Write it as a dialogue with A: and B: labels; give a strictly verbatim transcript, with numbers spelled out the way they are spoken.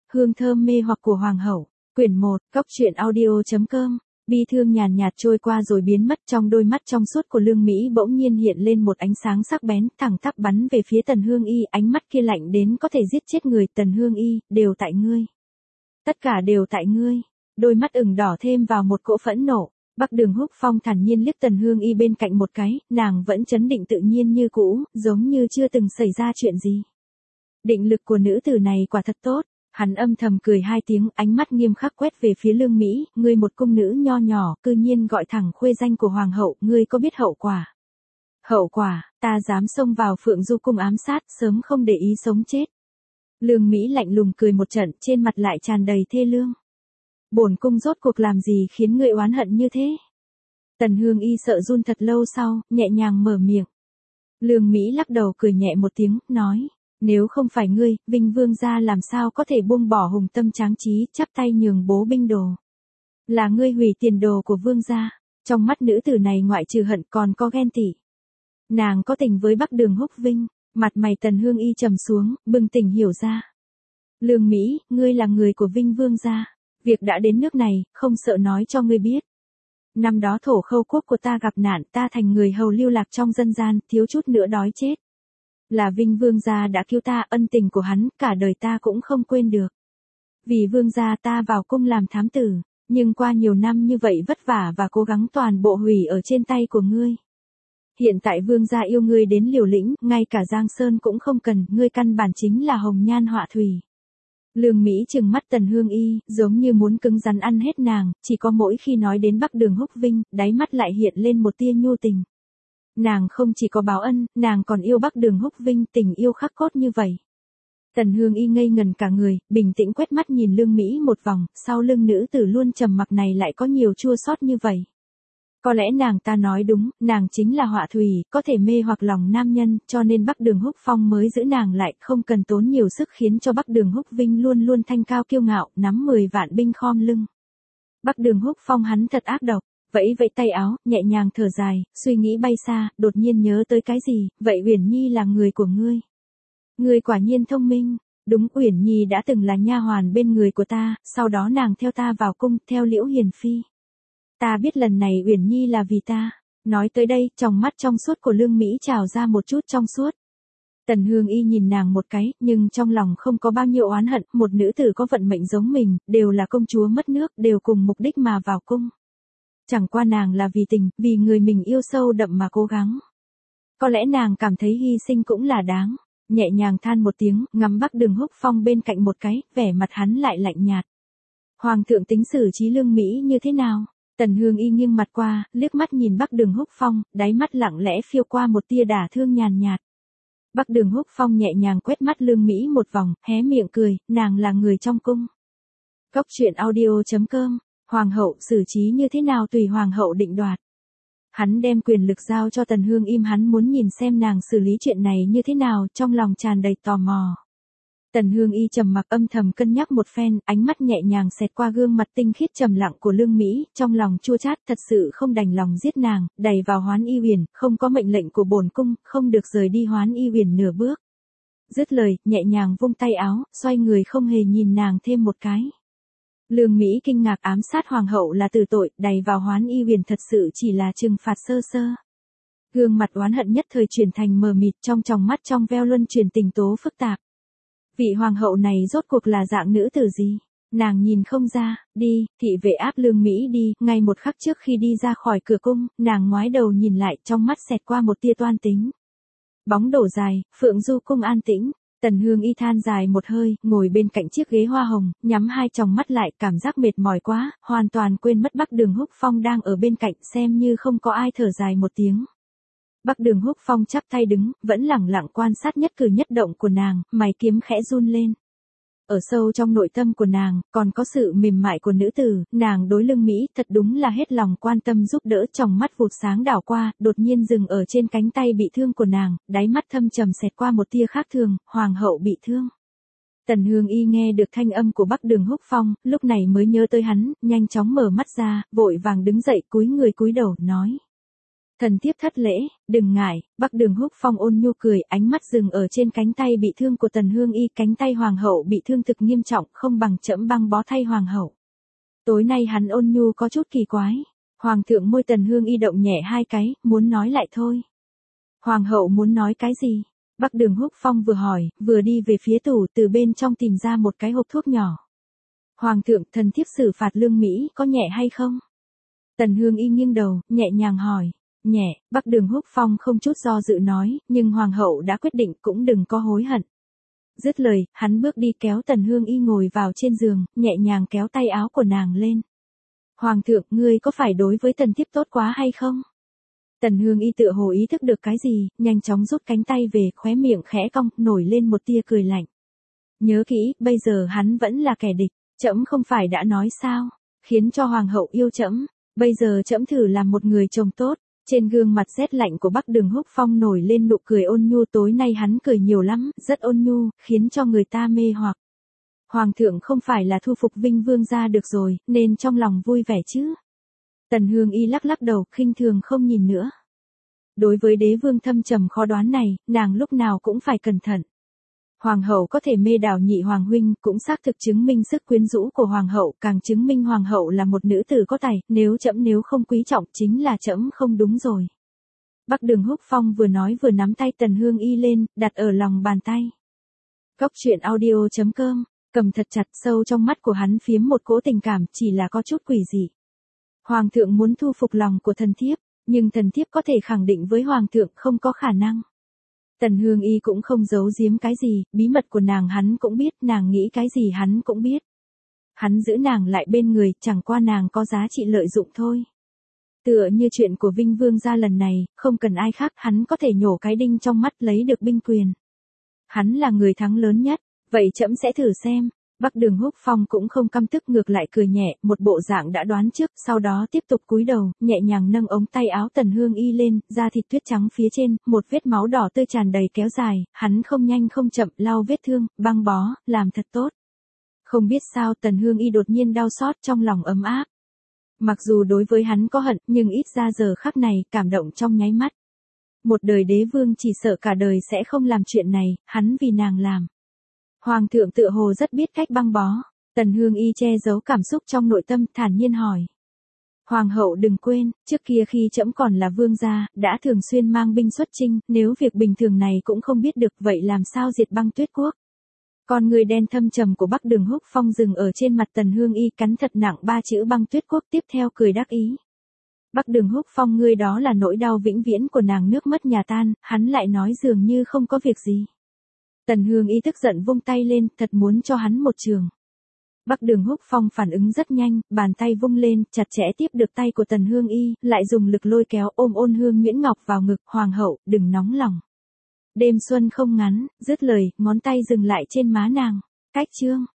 A: Hương thơm mê hoặc của Hoàng hậu. Quyển một, Cốc truyện audio.com. Bi thương nhàn nhạt trôi qua rồi biến mất, trong đôi mắt trong suốt của Lương Mỹ bỗng nhiên hiện lên một ánh sáng sắc bén, thẳng tắp bắn về phía Tần Hương Y, ánh mắt kia lạnh đến có thể giết chết người. Tần Hương Y, đều tại ngươi. Tất cả đều tại ngươi. Đôi mắt ửng đỏ thêm vào một cỗ phẫn nộ. Bắc Đường Húc Phong thản nhiên liếc Tần Hương Y bên cạnh một cái, nàng vẫn trấn định tự nhiên như cũ, giống như chưa từng xảy ra chuyện gì. Định lực của nữ tử này quả thật tốt. Hắn âm thầm cười hai tiếng, ánh mắt nghiêm khắc quét về phía Lương Mỹ, ngươi một cung nữ nho nhỏ, cư nhiên gọi thẳng khuê danh của hoàng hậu, ngươi có biết hậu quả? Hậu quả, ta dám xông vào Phượng Du cung ám sát, sớm không để ý sống chết. Lương Mỹ lạnh lùng cười một trận, trên mặt lại tràn đầy thê lương. Bổn cung rốt cuộc làm gì khiến ngươi oán hận như thế? Tần Hương Y sợ run thật lâu sau, nhẹ nhàng mở miệng. Lương Mỹ lắc đầu cười nhẹ một tiếng, nói. Nếu không phải ngươi, Vinh Vương gia làm sao có thể buông bỏ hùng tâm tráng trí, chắp tay nhường bố binh đồ. Là ngươi hủy tiền đồ của Vương gia. Trong mắt nữ tử này ngoại trừ hận còn có ghen tị. Nàng có tình với Bắc Đường Húc Vinh, mặt mày Tần Hương Y trầm xuống, bừng tỉnh hiểu ra. Lương Mỹ, ngươi là người của Vinh Vương gia. Việc đã đến nước này, không sợ nói cho ngươi biết. Năm đó Thổ Khâu quốc của ta gặp nạn, ta thành người hầu lưu lạc trong dân gian, thiếu chút nữa đói chết. Là Vinh Vương gia đã cứu ta, ân tình của hắn, cả đời ta cũng không quên được. Vì Vương gia ta vào cung làm thám tử, nhưng qua nhiều năm như vậy vất vả và cố gắng toàn bộ hủy ở trên tay của ngươi. Hiện tại Vương gia yêu ngươi đến liều lĩnh, ngay cả Giang Sơn cũng không cần, ngươi căn bản chính là hồng nhan họa thủy. Lương Mỹ trừng mắt Tần Hương Y, giống như muốn cứng rắn ăn hết nàng, chỉ có mỗi khi nói đến Bắc Đường Húc Vinh, đáy mắt lại hiện lên một tia nhu tình. Nàng không chỉ có báo ân, nàng còn yêu Bắc Đường Húc Vinh, tình yêu khắc cốt như vậy. Tần Hương Y ngây ngần cả người, bình tĩnh quét mắt nhìn Lương Mỹ một vòng, sau lưng nữ tử luôn trầm mặc này lại có nhiều chua xót như vậy. Có lẽ nàng ta nói đúng, nàng chính là họa thủy, có thể mê hoặc lòng nam nhân, cho nên Bắc Đường Húc Phong mới giữ nàng lại, không cần tốn nhiều sức khiến cho Bắc Đường Húc Vinh luôn luôn thanh cao kiêu ngạo, nắm mười vạn binh khom lưng. Bắc Đường Húc Phong hắn thật ác độc. Vẫy vẫy tay áo, nhẹ nhàng thở dài, suy nghĩ bay xa, đột nhiên nhớ tới cái gì, vậy Uyển Nhi là người của ngươi. Ngươi quả nhiên thông minh, đúng, Uyển Nhi đã từng là nha hoàn bên người của ta, sau đó nàng theo ta vào cung, theo Liễu Hiền Phi. Ta biết lần này Uyển Nhi là vì ta. Nói tới đây, trong mắt trong suốt của Lương Mỹ trào ra một chút trong suốt. Tần Hương Y nhìn nàng một cái, nhưng trong lòng không có bao nhiêu oán hận, một nữ tử có vận mệnh giống mình, đều là công chúa mất nước, đều cùng mục đích mà vào cung. Chẳng qua nàng là vì tình, vì người mình yêu sâu đậm mà cố gắng. Có lẽ nàng cảm thấy hy sinh cũng là đáng. Nhẹ nhàng than một tiếng, ngắm Bắc Đường Húc Phong bên cạnh một cái, vẻ mặt hắn lại lạnh nhạt. Hoàng thượng tính xử trí Lương Mỹ như thế nào? Tần Hương Y nghiêng mặt qua, liếc mắt nhìn Bắc Đường Húc Phong, đáy mắt lặng lẽ phiêu qua một tia đả thương nhàn nhạt. Bắc Đường Húc Phong nhẹ nhàng quét mắt Lương Mỹ một vòng, hé miệng cười, nàng là người trong cung. Cốc truyện audio.com. Hoàng hậu xử trí như thế nào tùy hoàng hậu định đoạt. Hắn đem quyền lực giao cho Tần Hương Im, hắn muốn nhìn xem nàng xử lý chuyện này như thế nào, trong lòng tràn đầy tò mò. Tần Hương Y trầm mặc âm thầm cân nhắc một phen, ánh mắt nhẹ nhàng xẹt qua gương mặt tinh khiết trầm lặng của Lương Mỹ, trong lòng chua chát, thật sự không đành lòng giết nàng, đẩy vào Hoán Y Uyển, không có mệnh lệnh của bổn cung, không được rời đi Hoán Y Uyển nửa bước. Dứt lời, nhẹ nhàng vung tay áo, xoay người không hề nhìn nàng thêm một cái. Lương Mỹ kinh ngạc, ám sát hoàng hậu là tử tội, đày vào Hoán Y Uyển thật sự chỉ là trừng phạt sơ sơ. Gương mặt oán hận nhất thời chuyển thành mờ mịt, trong tròng mắt trong veo luân chuyển tình tố phức tạp. Vị hoàng hậu này rốt cuộc là dạng nữ tử gì? Nàng nhìn không ra, đi, thị vệ áp Lương Mỹ đi, ngay một khắc trước khi đi ra khỏi cửa cung, nàng ngoái đầu nhìn lại, trong mắt xẹt qua một tia toan tính. Bóng đổ dài, Phượng Du cung an tĩnh. Tần Hương Y than dài một hơi, ngồi bên cạnh chiếc ghế hoa hồng, nhắm hai tròng mắt lại, cảm giác mệt mỏi quá, hoàn toàn quên mất Bắc Đường Húc Phong đang ở bên cạnh, xem như không có ai thở dài một tiếng. Bắc Đường Húc Phong chắp tay đứng, vẫn lẳng lặng quan sát nhất cử nhất động của nàng, mày kiếm khẽ run lên. Ở sâu trong nội tâm của nàng, còn có sự mềm mại của nữ tử, nàng đối Lương Mỹ thật đúng là hết lòng quan tâm giúp đỡ, trong mắt vụt sáng đảo qua, đột nhiên dừng ở trên cánh tay bị thương của nàng, đáy mắt thâm trầm xẹt qua một tia khác thường, hoàng hậu bị thương. Tần Hương Y nghe được thanh âm của Bắc Đường Húc Phong, lúc này mới nhớ tới hắn, nhanh chóng mở mắt ra, vội vàng đứng dậy cúi người cúi đầu, nói. Thần thiếp thất lễ, đừng ngại. Bắc Đường Húc Phong ôn nhu cười, ánh mắt dừng ở trên cánh tay bị thương của Tần Hương Y, cánh tay hoàng hậu bị thương thực nghiêm trọng, không bằng trẫm băng bó thay hoàng hậu. Tối nay hắn ôn nhu có chút kỳ quái. Hoàng thượng môi Tần Hương Y động nhẹ hai cái, muốn nói lại thôi. Hoàng hậu muốn nói cái gì? Bắc Đường Húc Phong vừa hỏi, vừa đi về phía tủ, từ bên trong tìm ra một cái hộp thuốc nhỏ. Hoàng thượng, thần thiếp xử phạt Lương Mỹ, có nhẹ hay không? Tần Hương Y nghiêng đầu, nhẹ nhàng hỏi. Nhẹ. Bắc Đường Húc Phong không chút do dự nói, nhưng hoàng hậu đã quyết định, cũng đừng có hối hận. Dứt lời, hắn bước đi kéo Tần Hương Y ngồi vào trên giường, nhẹ nhàng kéo tay áo của nàng lên. Hoàng thượng, ngươi có phải đối với tần thiếp tốt quá hay không? Tần Hương Y tựa hồ ý thức được cái gì, nhanh chóng rút cánh tay về, khóe miệng khẽ cong, nổi lên một tia cười lạnh. Nhớ kỹ, bây giờ hắn vẫn là kẻ địch, trẫm không phải đã nói sao, khiến cho hoàng hậu yêu trẫm, bây giờ trẫm thử làm một người chồng tốt. Trên gương mặt rét lạnh của Bắc Đường Húc Phong nổi lên nụ cười ôn nhu, tối nay hắn cười nhiều lắm, rất ôn nhu, khiến cho người ta mê hoặc. Hoàng thượng không phải là thu phục Vinh Vương gia được rồi, nên trong lòng vui vẻ chứ. Tần Hương Y lắc lắc đầu, khinh thường không nhìn nữa. Đối với đế vương thâm trầm khó đoán này, nàng lúc nào cũng phải cẩn thận. Hoàng hậu có thể mê đảo nhị hoàng huynh, cũng xác thực chứng minh sức quyến rũ của hoàng hậu, càng chứng minh hoàng hậu là một nữ tử có tài, nếu trẫm nếu không quý trọng chính là trẫm không đúng rồi. Bắc Đường Húc Phong vừa nói vừa nắm tay Tần Hương Y lên, đặt ở lòng bàn tay. Cốc truyện audio chấm com, cầm thật chặt, sâu trong mắt của hắn phiếm một cỗ tình cảm, chỉ là có chút quỷ dị. Hoàng thượng muốn thu phục lòng của thần thiếp, nhưng thần thiếp có thể khẳng định với hoàng thượng không có khả năng. Tần Hương Y cũng không giấu giếm cái gì, bí mật của nàng hắn cũng biết, nàng nghĩ cái gì hắn cũng biết. Hắn giữ nàng lại bên người, chẳng qua nàng có giá trị lợi dụng thôi. Tựa như chuyện của Vinh Vương gia lần này, không cần ai khác, hắn có thể nhổ cái đinh trong mắt lấy được binh quyền. Hắn là người thắng lớn nhất, vậy trẫm sẽ thử xem. Bắc Đường Húc Phong cũng không căm tức, ngược lại cười nhẹ, một bộ dạng đã đoán trước, sau đó tiếp tục cúi đầu, nhẹ nhàng nâng ống tay áo Tần Hương Y lên, da thịt tuyết trắng phía trên, một vết máu đỏ tươi tràn đầy kéo dài, hắn không nhanh không chậm lau vết thương, băng bó, làm thật tốt. Không biết sao Tần Hương Y đột nhiên đau xót, trong lòng ấm áp. Mặc dù đối với hắn có hận, nhưng ít ra giờ khắc này, cảm động trong nháy mắt. Một đời đế vương chỉ sợ cả đời sẽ không làm chuyện này, hắn vì nàng làm. Hoàng thượng tựa hồ rất biết cách băng bó. Tần Hương Y che giấu cảm xúc trong nội tâm, thản nhiên hỏi. Hoàng hậu đừng quên, trước kia khi trẫm còn là vương gia, đã thường xuyên mang binh xuất chinh, nếu việc bình thường này cũng không biết được, vậy làm sao diệt băng tuyết quốc? Con người đen thâm trầm của Bắc Đường Húc Phong dừng ở trên mặt Tần Hương Y, cắn thật nặng ba chữ băng tuyết quốc, tiếp theo cười đắc ý. Bắc Đường Húc Phong, ngươi đó là nỗi đau vĩnh viễn của nàng, nước mất nhà tan, hắn lại nói dường như không có việc gì. Tần Hương Y tức giận vung tay lên, thật muốn cho hắn một trường. Bắc Đường Húc Phong phản ứng rất nhanh, bàn tay vung lên, chặt chẽ tiếp được tay của Tần Hương Y, lại dùng lực lôi kéo ôm ôn Hương Nguyễn Ngọc vào ngực. Hoàng hậu, đừng nóng lòng. Đêm xuân không ngắn, dứt lời, ngón tay dừng lại trên má nàng. Cách chương.